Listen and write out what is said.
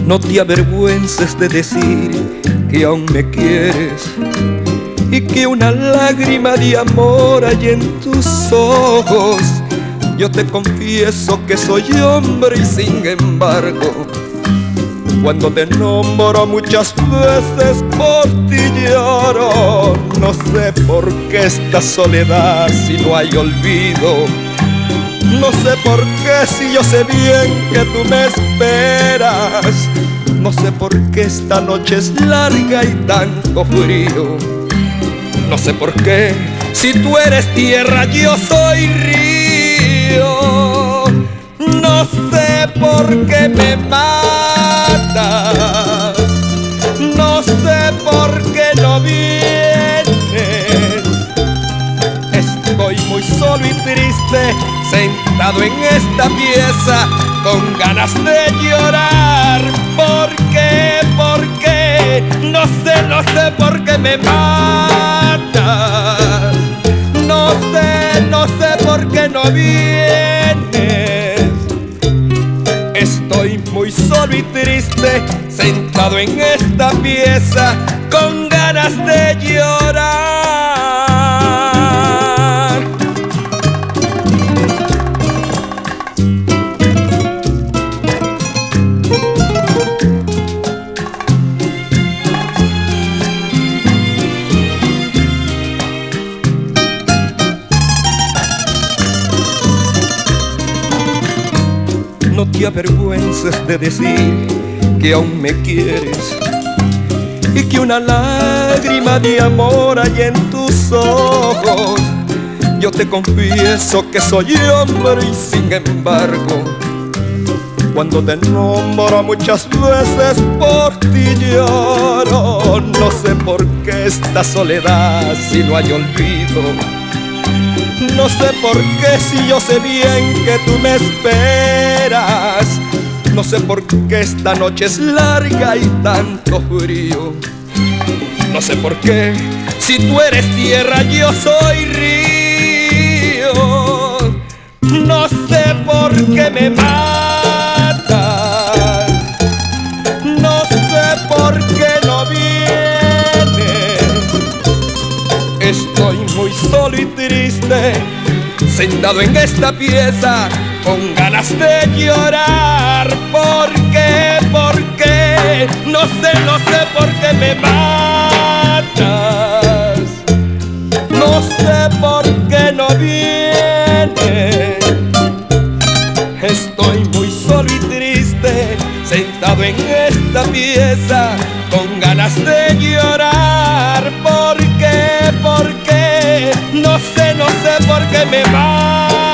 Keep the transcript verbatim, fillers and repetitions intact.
No te avergüences de decir que aún me quieres y que una lágrima de amor hay en tus ojos. Yo te confieso que soy hombre y sin embargo, cuando te nombro muchas veces por ti lloro. No sé por qué esta soledad si no hay olvido. No sé por qué si yo sé bien que tú me esperas. No sé por qué esta noche es larga y tanto frío. No sé por qué si tú eres tierra yo soy río. No sé por qué me matas. No sé por qué no vienes. Estoy muy solo y triste, sentado en esta pieza, con ganas de llorar. ¿Por qué? ¿Por qué? No sé, no sé por qué me matas. No sé, no sé por qué no vienes. Estoy muy solo y triste, sentado en esta pieza, con ganas de llorar. No te avergüences de decir que aún me quieres y que una lágrima de amor hay en tus ojos. Yo te confieso que soy hombre y sin embargo, cuando te nombro muchas veces por ti lloro. No sé por qué esta soledad si no hay olvido. No sé por qué si yo sé bien que tú me esperas. No sé por qué esta noche es larga y tanto frío. No sé por qué si tú eres tierra yo soy río. No sé por qué me matas. No sé por qué no vienes. Estoy muy solo y triste, sentado en esta pieza, con ganas de llorar. ¿Por qué? ¿Por qué? No sé, no sé por qué me matas. No sé por qué no vienes. Estoy muy solo y triste, sentado en esta pieza, con ganas de llorar. ¿Por qué? ¿Por qué? No sé, no sé por qué me matas.